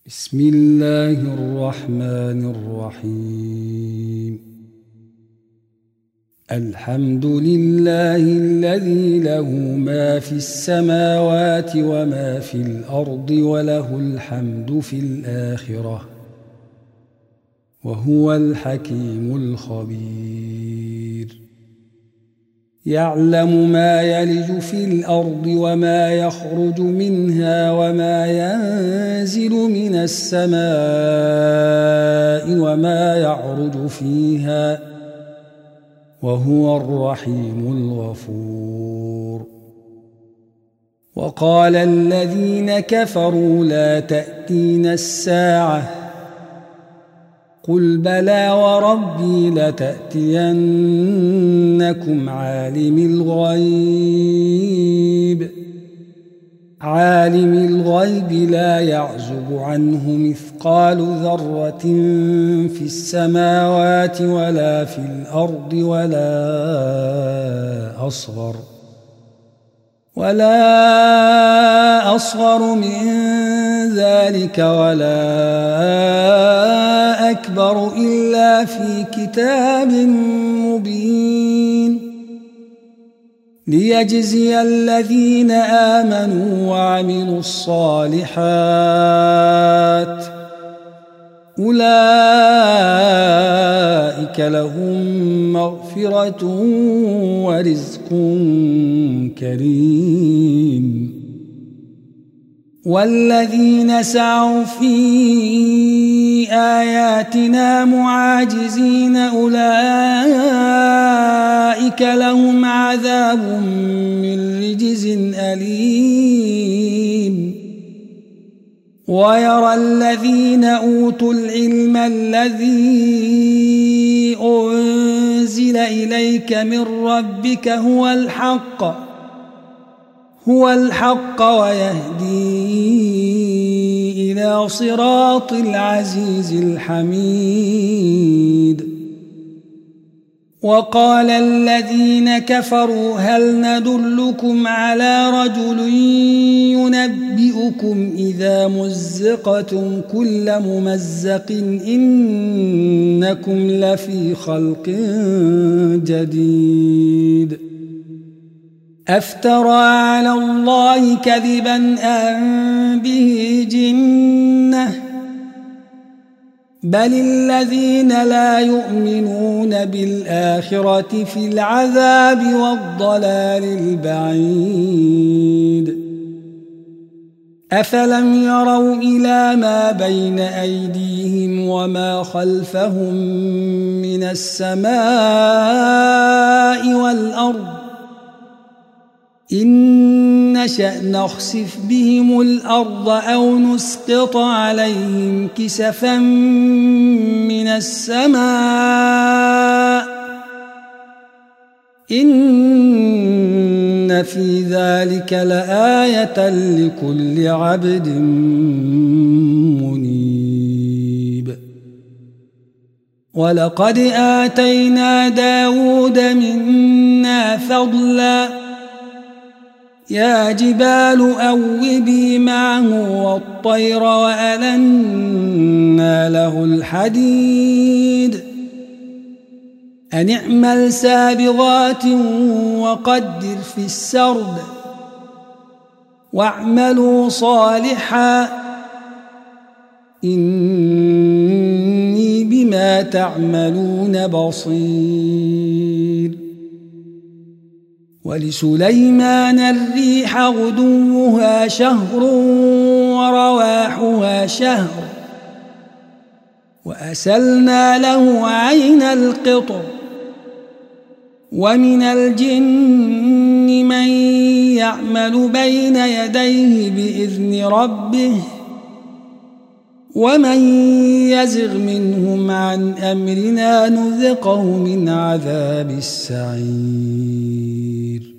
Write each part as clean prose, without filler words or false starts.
بسم الله الرحمن الرحيم. الحمد لله الذي له ما في السماوات وما في الأرض وله الحمد في الآخرة وهو الحكيم الخبير. يعلم ما يلج في الأرض وما يخرج منها وما ينزل من السماء وما يعرج فيها وهو الرحيم الغفور. وقال الذين كفروا لا تأتينا الساعة قل بلى وربي لتأتينكم عالم الغيب لا يعزب عنه مثقال ذرة في السماوات ولا في الأرض ولا أصغر من ذلك ولا أكبر إلا في كتاب مبين ليجزي الذين آمنوا وعملوا الصالحات أولئك لهم مغفرة ورزق كريم. والذين سعوا في آياتنا معاجزين أولئك لهم عذاب من رجز أليم. ويرى الذين أوتوا العلم الذي أنزل إليك من ربك هو الحق ويهدي إلى صراط العزيز الحميد. وقال الذين كفروا هل ندلكم على رجل ينبئكم إذا مزقتم كل ممزق إنكم لفي خلق جديد. أفترى على الله كذبا أم به جنة بل الذين لا يؤمنون بالآخرة في العذاب والضلال البعيد. أفلم يروا إلى ما بين أيديهم وما خلفهم من السماء والأرض إن نشأ نخسف بهم الأرض أو نسقط عليهم كسفا من السماء إن في ذلك لآية لكل عبد منيب. ولقد آتينا داود منا فضلا يا جبال أوبي معه والطير وألنا له الحديد أن اعمل سابغات وقدر في السرد واعملوا صالحا إني بما تعملون بصير. ولسليمان الريح غدوها شهر ورواحها شهر وأسلنا له عين القطر ومن الجن من يعمل بين يديه بإذن ربه ومن يزغ منهم عن أمرنا نذقه من عذاب السعير.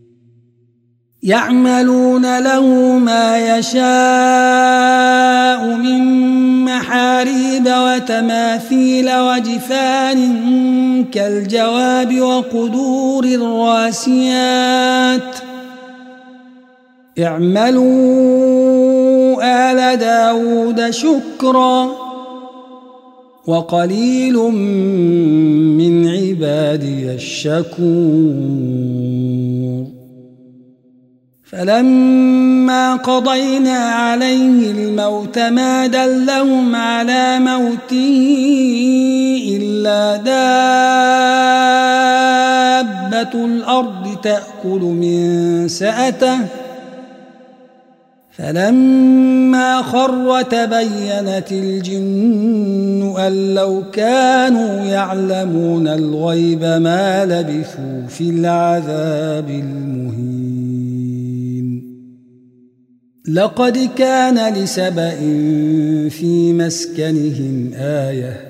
يعملون له ما يشاء من محاريب وتماثيل وجفان كالجواب وقدور الراسيات اعملوا آل داود شكرا وقليل من عبادي الشكور فلما قضينا عليه الموت ما دلهم على موته إلا دابة الأرض تأكل من سأته فلما خر تبينت الجن أن لو كانوا يعلمون الغيب ما لبثوا في العذاب المهين لقد كان لسبإ في مسكنهم آية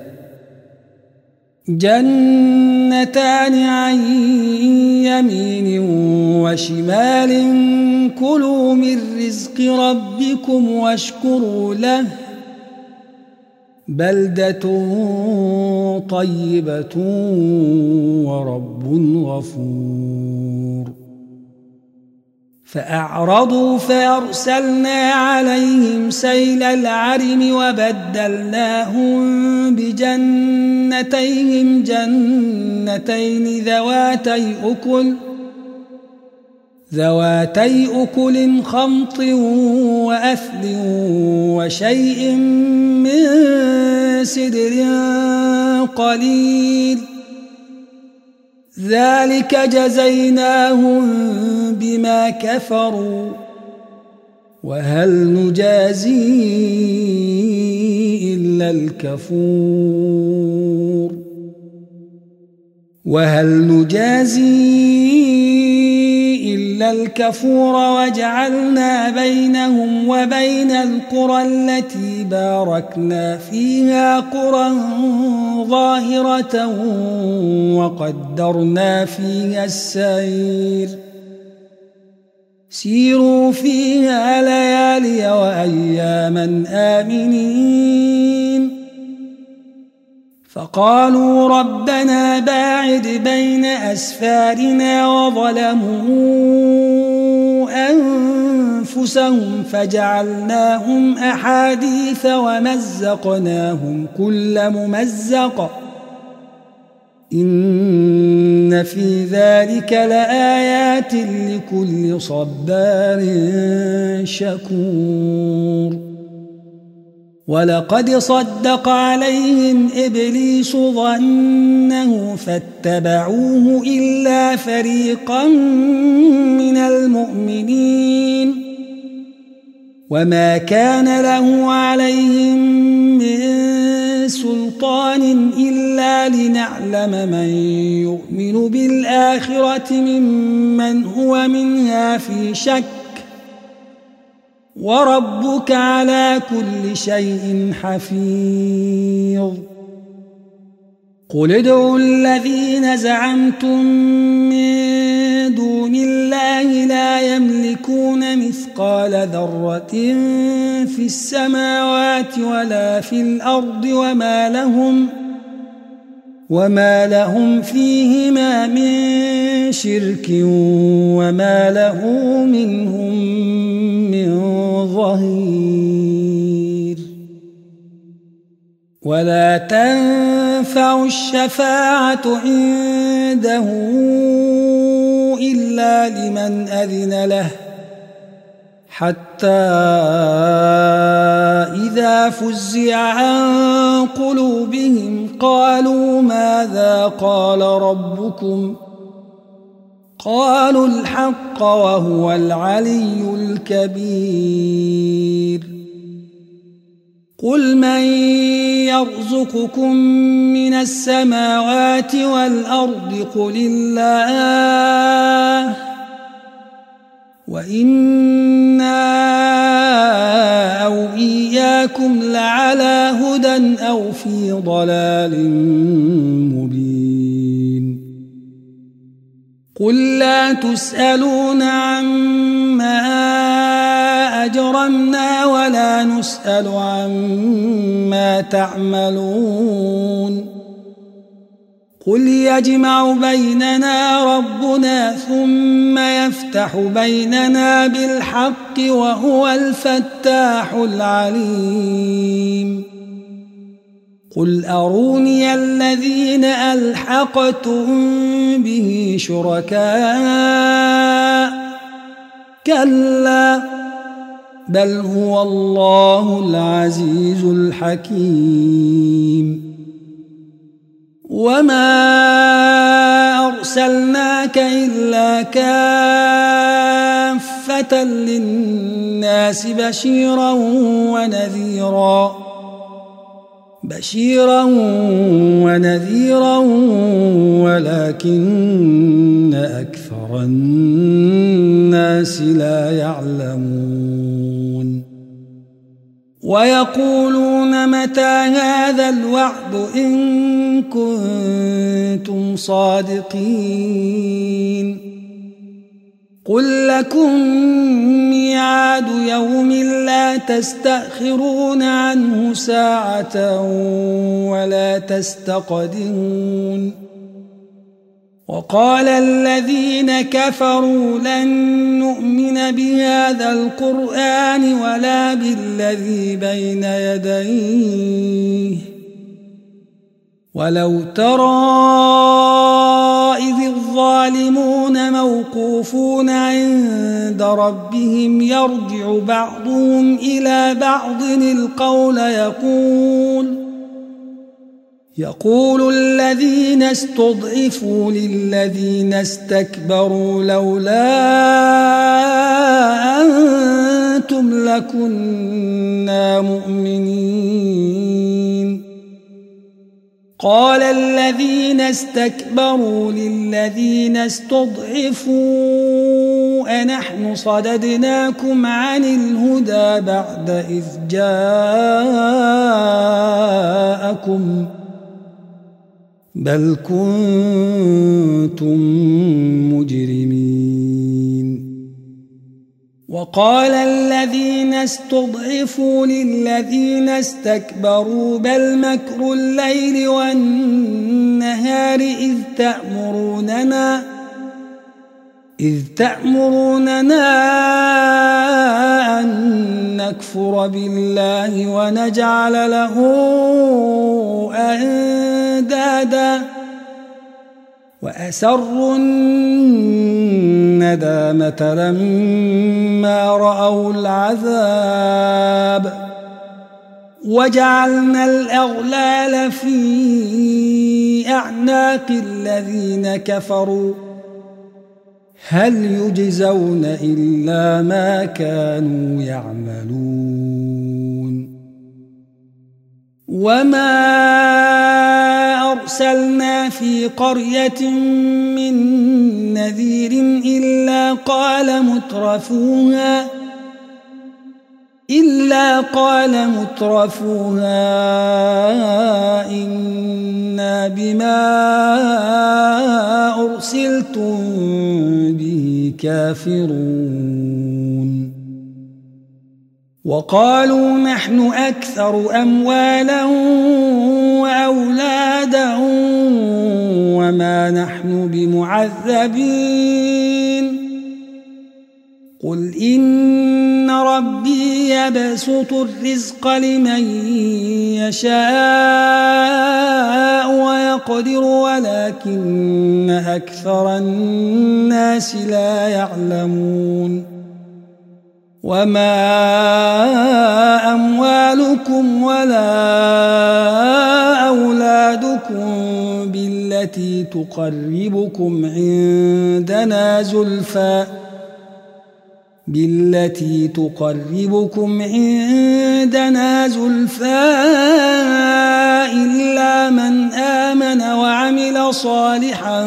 جنتان عن يمين وشمال كلوا من رزق ربكم واشكروا له بلدة طيبة ورب غفور فأعرضوا فأرسلنا عليهم سيل العرم وبدلناهم بجنتيهم جنتين ذواتي أكل خمط وأثل وشيء من سدر قليل ذلك جزيناهم بما كفروا وهل نجازي إلا الكفور وجعلنا بينهم وبين القرى التي باركنا فيها قرى ظاهرة وقدرنا فيها السير سيروا فيها ليالي وأياما آمنين فقالوا ربنا باعد بين أسفارنا وظلموا أنفسهم فجعلناهم أحاديث ومزقناهم كل ممزق إن في ذلك لآيات لكل صبار شكور ولقد صدق عليهم إبليس ظنه فاتبعوه إلا فريقا من المؤمنين وما كان له عليهم من سلطان إلا لنعلم من يؤمن بالآخرة ممن هو منها في شك وربك على كل شيء حفيظ قل ادعوا الذين زعمتم من دون الله لا يملكون مثقال ذرة في السماوات ولا في الأرض وما لهم فيهما من شرك وما له منهم من ظهير ولا تنفع الشفاعة عنده إلا لمن أذن له حتى إذا فزع عن قلوبهم قالوا ماذا قال ربكم قالوا الحق وهو العلي الكبير قل من يرزقكم من السماوات والأرض قل الله وإنا أو إياكم لعلى هدى أو في ضلال مبين قل لا تسألون عما أجرمنا ولا نسأل عما تعملون قل يجمع بيننا ربنا ثم يفتح بيننا بالحق وهو الفتاح العليم قل أروني الذين ألحقتم به شركاء كلا بل هو الله العزيز الحكيم وما أرسلناك إلا كافة للناس بشيرا ونذيرا ولكن أكثر الناس لا يعلمون ويقولون متى هذا الوعد إن كنتم صادقين قل لكم ميعاد يوم لا تستأخرون عنه ساعة ولا تستقدمون وقال الذين كفروا لن نؤمن بهذا القرآن ولا بالذي بين يديه ولو ترى إذ الظالمون موقوفون عند ربهم يرجع بعضهم إلى بعض القول يقول الذين استضعفوا للذين استكبروا لولا أنتم لكنا مؤمنين قال الذين استكبروا للذين استضعفوا أنحن صددناكم عن الهدى بعد إذ جاءكم بل كنتم مجرمين وقال الذين استضعفوا للذين استكبروا بل مكر الليل والنهار إذ تأمروننا أن نكفر بالله ونجعل له أندادا وأسروا الندامة لما رأوا العذاب وجعلنا الأغلال في أعناق الذين كفروا هل يجزون إلا ما كانوا يعملون وما أرسلنا في قرية من نذير إلا قال مترفوها إنا بما أرسلتم به كافرون وقالوا نحن أكثر أموالا وأولادا وما نحن بمعذبين قل إن ربي يبسط الرزق لمن يشاء ويقدر ولكن أكثر الناس لا يعلمون وما أموالكم ولا أولادكم بالتي تقربكم عندنا زلفى إلا من آمن وعمل صالحا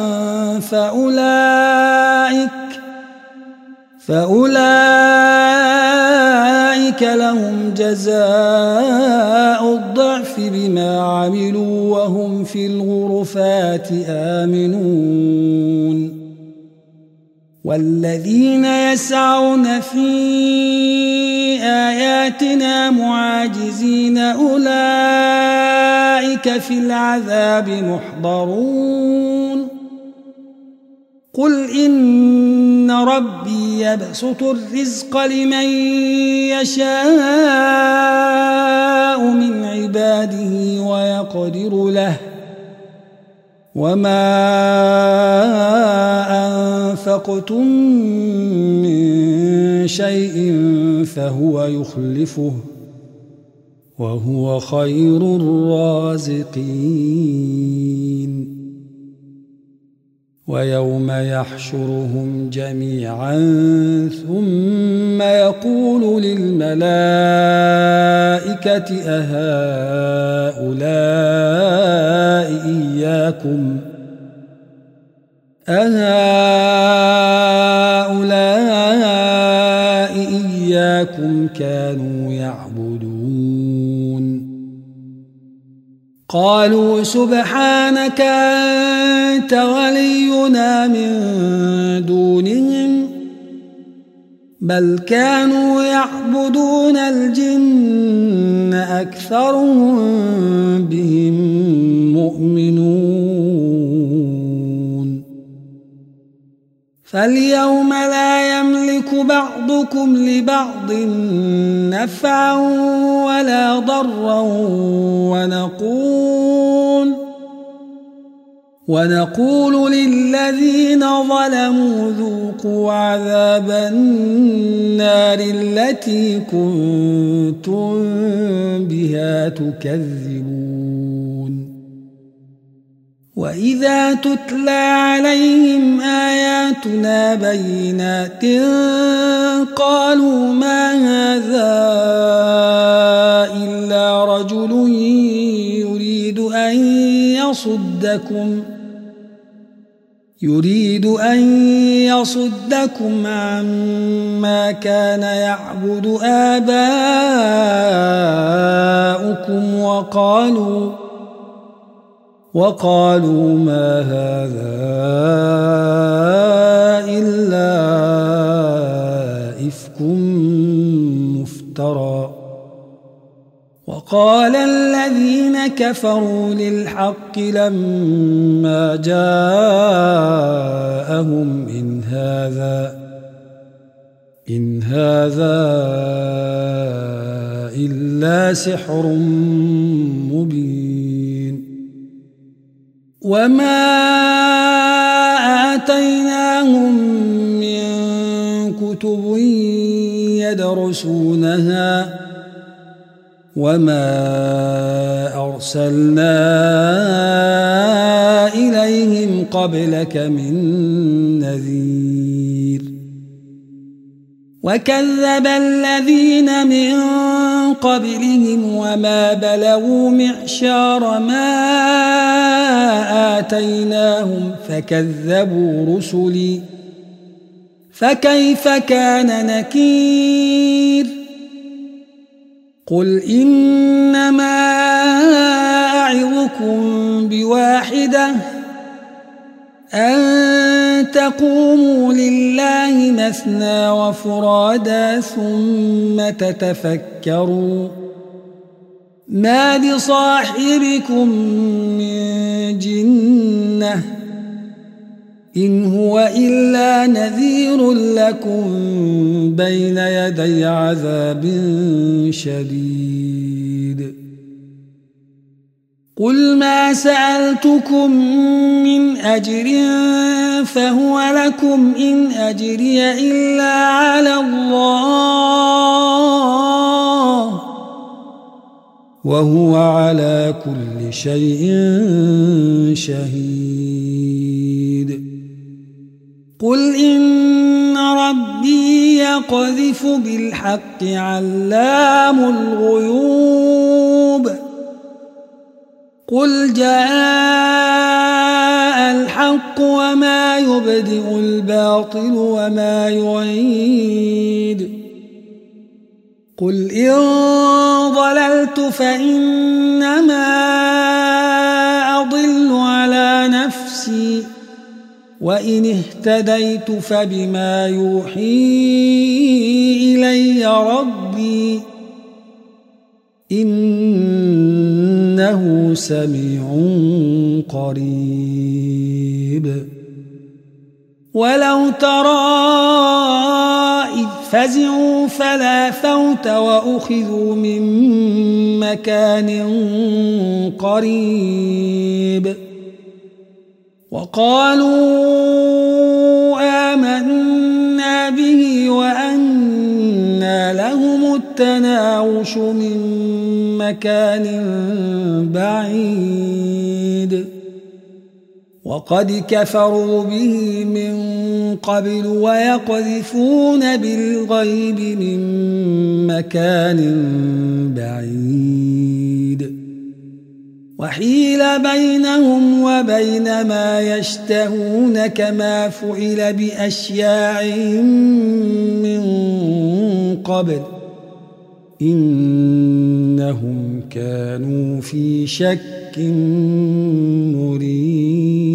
فأولئك لهم جزاء الضعف بما عملوا وهم في الغرفات آمنون والذين يسعون في آياتنا معاجزين أولئك في العذاب محضرون قل إن ربي يبسط الرزق لمن يشاء من عباده ويقدر له وما أنفقتم من شيء فهو يخلفه وهو خير الرازقين ويوم يحشرهم جميعا ثم يقول للملائكة أهؤلاء إياكم كانوا يعبدون قالوا سبحانك أنت ولينا من دونهم بل كانوا يعبدون الجن أكثرهم بهم مؤمنون فاليوم لا يملك بعضكم لبعض نفعا ولا ضرا ونقول للذين ظلموا ذوقوا عذاب النار التي كنتم بها تكذبون وإذا تتلى عليهم آياتنا بينات قالوا ما هذا إلا رجل يريد أن يصدكم عما كان يعبد آباؤكم وقالوا ما هذا إلا إفك مفترى وقال الذين كفروا للحق لما جاءهم إن هذا إلا سحر مبين وما آتيناهم من كتب يدرسونها وما أرسلنا إليهم قبلك من نذير وكذب الذين من قبلهم وما بلغوا معشار ما آتيناهم فكذبوا رسلي فكيف كان نكير قل إنما أعظكم بواحدة أن تقوموا لله مثنى وفرادا ثم تتفكروا ما بصاحبكم من جنة إن هو إلا نذير لكم بين يدي عذاب شديد قل ما سألتكم من أجر فهو لكم إن أجري إلا على الله وهو على كل شيء شهيد قل إن ربي يقذف بالحق علام الغيوب قل جاء الحق وما يبدئ الباطل وما يعيد قل إن ضللت فإنما أضل على نفسي وإن اهتديت فبما يوحي إلي ربي إنه سميع قريب ولو ترى إذ فزعوا فلا فوت وأخذوا من مكان قريب وقالوا آمنا به وأنى لهم التناوش من مكان بعيد وقد كفروا به من قبل ويقذفون بالغيب من مكان بعيد وحيل بينهم وبين ما يشتهون كما فعل بأشياعهم من قبل إنهم كانوا في شك مريب